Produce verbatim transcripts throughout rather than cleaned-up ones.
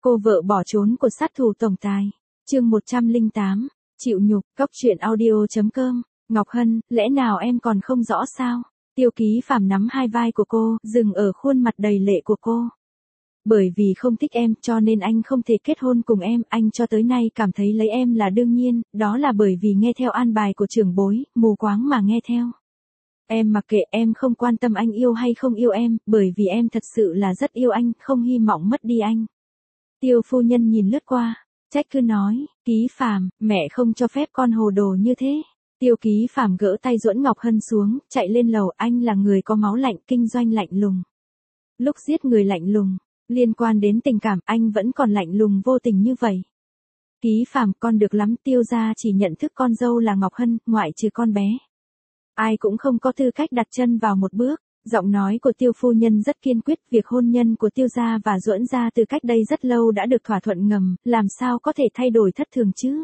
Cô vợ bỏ trốn của sát thủ tổng tài. Chương một trăm lẻ tám, chịu nhục, cóc truyện audio chấm com. Ngọc Hân, lẽ nào em còn không rõ sao? Tiêu Ký Phàm nắm hai vai của cô, dừng ở khuôn mặt đầy lệ của cô. Bởi vì không thích em, cho nên anh không thể kết hôn cùng em, anh cho tới nay cảm thấy lấy em là đương nhiên, đó là bởi vì nghe theo an bài của trưởng bối, mù quáng mà nghe theo. Em mặc kệ, em không quan tâm anh yêu hay không yêu em, bởi vì em thật sự là rất yêu anh, không hy vọng mất đi anh. Tiêu phu nhân nhìn lướt qua, trách cứ nói, Ký Phàm, mẹ không cho phép con hồ đồ như thế. Tiêu Ký Phàm gỡ tay Duẫn Ngọc Hân xuống, chạy lên lầu, anh là người có máu lạnh, kinh doanh lạnh lùng. Lúc giết người lạnh lùng, liên quan đến tình cảm, anh vẫn còn lạnh lùng vô tình như vậy. Ký Phàm, con được lắm, Tiêu gia chỉ nhận thức con dâu là Ngọc Hân, ngoại trừ con bé. Ai cũng không có tư cách đặt chân vào một bước. Giọng nói của Tiêu phu nhân rất kiên quyết, việc hôn nhân của Tiêu gia và Duẫn gia từ cách đây rất lâu đã được thỏa thuận ngầm, làm sao có thể thay đổi thất thường chứ?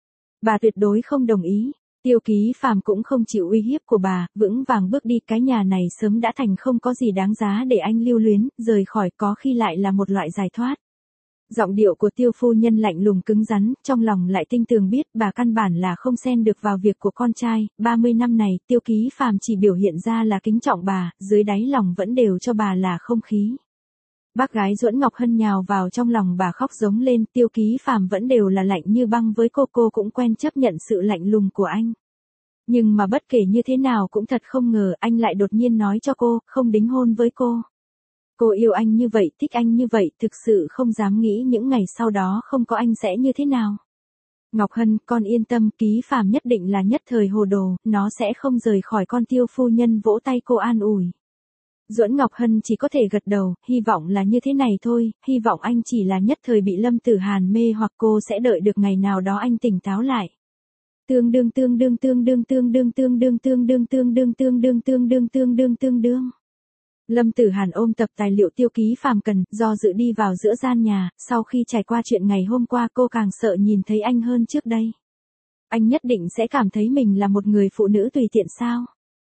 Bà tuyệt đối không đồng ý. Tiêu Ký Phàm cũng không chịu uy hiếp của bà, vững vàng bước đi, cái nhà này sớm đã thành không có gì đáng giá để anh lưu luyến, rời khỏi có khi lại là một loại giải thoát. Giọng điệu của Tiêu phu nhân lạnh lùng cứng rắn, trong lòng lại tinh tường biết bà căn bản là không xen được vào việc của con trai, ba mươi năm này Tiêu Ký Phàm chỉ biểu hiện ra là kính trọng bà, dưới đáy lòng vẫn đều cho bà là không khí. Bác gái Duẫn Ngọc Hân nhào vào trong lòng bà khóc giống lên, Tiêu Ký Phàm vẫn đều là lạnh như băng với cô, cô cũng quen chấp nhận sự lạnh lùng của anh. Nhưng mà bất kể như thế nào cũng thật không ngờ anh lại đột nhiên nói cho cô, không đính hôn với cô. Cô yêu anh như vậy, thích anh như vậy, thực sự không dám nghĩ những ngày sau đó không có anh sẽ như thế nào. Ngọc Hân, con yên tâm, Ký Phàm nhất định là nhất thời hồ đồ, nó sẽ không rời khỏi con. Tiêu phu nhân vỗ tay cô an ủi. Duẫn Ngọc Hân chỉ có thể gật đầu, hy vọng là như thế này thôi, hy vọng anh chỉ là nhất thời bị Lâm Tử Hàn mê hoặc cô sẽ đợi được ngày nào đó anh tỉnh táo lại. Tương đương tương đương tương đương tương đương tương đương tương đương tương đương tương đương tương đương tương đương tương đương. Lâm Tử Hàn ôm tập tài liệu Tiêu Ký Phàm cần, do dự đi vào giữa gian nhà, sau khi trải qua chuyện ngày hôm qua cô càng sợ nhìn thấy anh hơn trước đây. Anh nhất định sẽ cảm thấy mình là một người phụ nữ tùy tiện sao?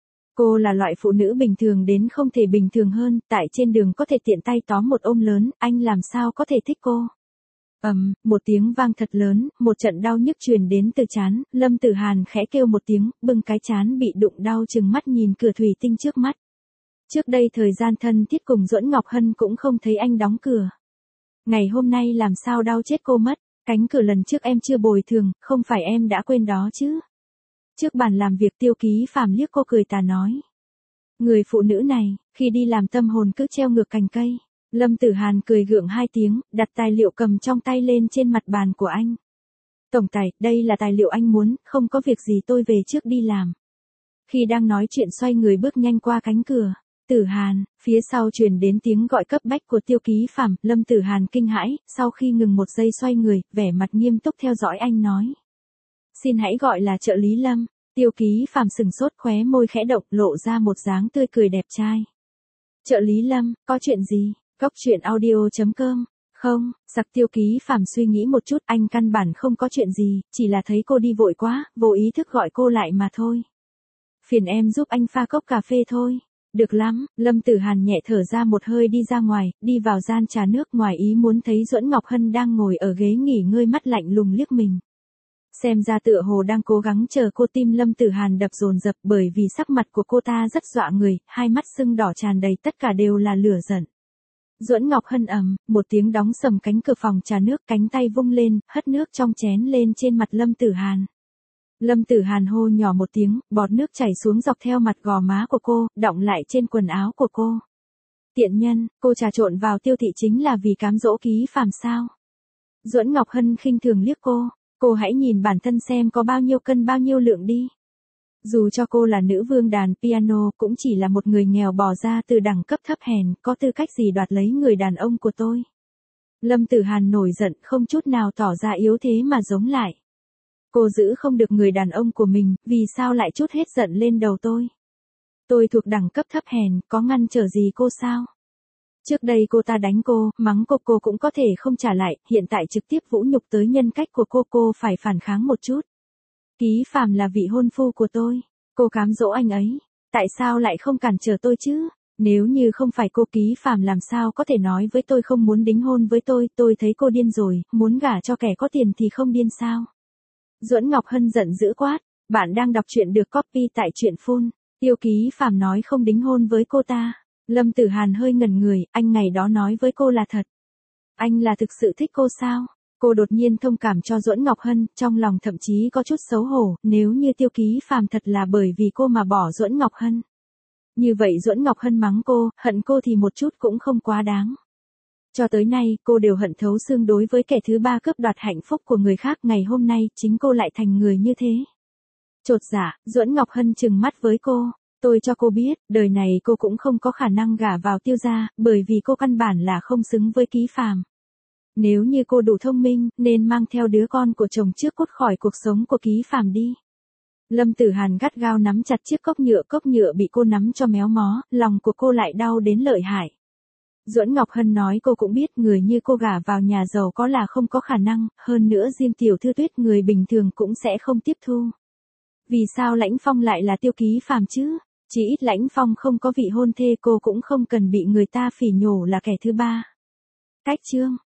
Cô là loại phụ nữ bình thường đến không thể bình thường hơn, tại trên đường có thể tiện tay tóm một ôm lớn, anh làm sao có thể thích cô? Ầm, um, một tiếng vang thật lớn, một trận đau nhức truyền đến từ trán, Lâm Tử Hàn khẽ kêu một tiếng, bưng cái trán bị đụng đau chừng mắt nhìn cửa thủy tinh trước mắt. Trước đây thời gian thân thiết cùng Duẫn Ngọc Hân cũng không thấy anh đóng cửa. Ngày hôm nay làm sao đau chết cô mất, cánh cửa lần trước em chưa bồi thường, không phải em đã quên đó chứ. Trước bàn làm việc Tiêu Ký Phàm liếc cô cười tà nói. Người phụ nữ này, khi đi làm tâm hồn cứ treo ngược cành cây. Lâm Tử Hàn cười gượng hai tiếng, đặt tài liệu cầm trong tay lên trên mặt bàn của anh. Tổng tài, đây là tài liệu anh muốn, không có việc gì tôi về trước đi làm. Khi đang nói chuyện xoay người bước nhanh qua cánh cửa. Tử Hàn, phía sau truyền đến tiếng gọi cấp bách của Tiêu Ký Phàm, Lâm Tử Hàn kinh hãi, sau khi ngừng một giây xoay người, vẻ mặt nghiêm túc theo dõi anh nói. Xin hãy gọi là trợ lý Lâm. Tiêu Ký Phàm sừng sốt, khóe môi khẽ động, lộ ra một dáng tươi cười đẹp trai. Trợ lý Lâm, có chuyện gì? Cóc truyện audio chấm com. Không, giặc Tiêu Ký Phàm suy nghĩ một chút, anh căn bản không có chuyện gì, chỉ là thấy cô đi vội quá, vô ý thức gọi cô lại mà thôi. Phiền em giúp anh pha cốc cà phê thôi. Được lắm, Lâm Tử Hàn nhẹ thở ra một hơi đi ra ngoài, đi vào gian trà nước, ngoài ý muốn thấy Duẫn Ngọc Hân đang ngồi ở ghế nghỉ ngơi, mắt lạnh lùng liếc mình. Xem ra tựa hồ đang cố gắng chờ cô, tim Lâm Tử Hàn đập dồn dập bởi vì sắc mặt của cô ta rất dọa người, hai mắt sưng đỏ tràn đầy, tất cả đều là lửa giận. Duẫn Ngọc Hân ầm, một tiếng đóng sầm cánh cửa phòng trà nước, cánh tay vung lên, hất nước trong chén lên trên mặt Lâm Tử Hàn. Lâm Tử Hàn hô nhỏ một tiếng, bọt nước chảy xuống dọc theo mặt gò má của cô, đọng lại trên quần áo của cô. Tiện nhân, cô trà trộn vào Tiêu thị chính là vì cám dỗ Ký Phàm sao? Duẫn Ngọc Hân khinh thường liếc cô, cô hãy nhìn bản thân xem có bao nhiêu cân bao nhiêu lượng đi. Dù cho cô là nữ vương đàn piano, cũng chỉ là một người nghèo bò ra từ đẳng cấp thấp hèn, có tư cách gì đoạt lấy người đàn ông của tôi? Lâm Tử Hàn nổi giận, không chút nào tỏ ra yếu thế mà giống lại. Cô giữ không được người đàn ông của mình, vì sao lại trút hết giận lên đầu tôi? Tôi thuộc đẳng cấp thấp hèn, có ngăn trở gì cô sao? Trước đây cô ta đánh cô, mắng cô, cô cũng có thể không trả lại, hiện tại trực tiếp vũ nhục tới nhân cách của cô, cô phải phản kháng một chút. Ký Phàm là vị hôn phu của tôi, cô cám dỗ anh ấy, tại sao lại không cản trở tôi chứ? Nếu như không phải cô Ký Phàm làm sao có thể nói với tôi không muốn đính hôn với tôi, tôi thấy cô điên rồi, muốn gả cho kẻ có tiền thì không điên sao? Duẫn Ngọc Hân giận dữ quát, bạn đang đọc truyện được copy tại truyện phun. Tiêu Ký Phàm nói không đính hôn với cô ta. Lâm Tử Hàn hơi ngẩn người, anh ngày đó nói với cô là thật. Anh là thực sự thích cô sao? Cô đột nhiên thông cảm cho Duẫn Ngọc Hân, trong lòng thậm chí có chút xấu hổ, nếu như Tiêu Ký Phàm thật là bởi vì cô mà bỏ Duẫn Ngọc Hân. Như vậy Duẫn Ngọc Hân mắng cô, hận cô thì một chút cũng không quá đáng. Cho tới nay, cô đều hận thấu xương đối với kẻ thứ ba cướp đoạt hạnh phúc của người khác, ngày hôm nay, chính cô lại thành người như thế. Chột dạ, Duẫn Ngọc Hân trừng mắt với cô, tôi cho cô biết, đời này cô cũng không có khả năng gả vào Tiêu gia, bởi vì cô căn bản là không xứng với Ký Phàm. Nếu như cô đủ thông minh, nên mang theo đứa con của chồng trước cút khỏi cuộc sống của Ký Phàm đi. Lâm Tử Hàn gắt gao nắm chặt chiếc cốc nhựa, cốc nhựa bị cô nắm cho méo mó, lòng của cô lại đau đến lợi hại. Duẫn Ngọc Hân nói cô cũng biết người như cô gả vào nhà giàu có là không có khả năng, hơn nữa riêng Tiểu Thư Tuyết người bình thường cũng sẽ không tiếp thu. Vì sao Lãnh Phong lại là Tiêu Ký Phàm chứ? Chỉ ít Lãnh Phong không có vị hôn thê, cô cũng không cần bị người ta phỉ nhổ là kẻ thứ ba. Cách chương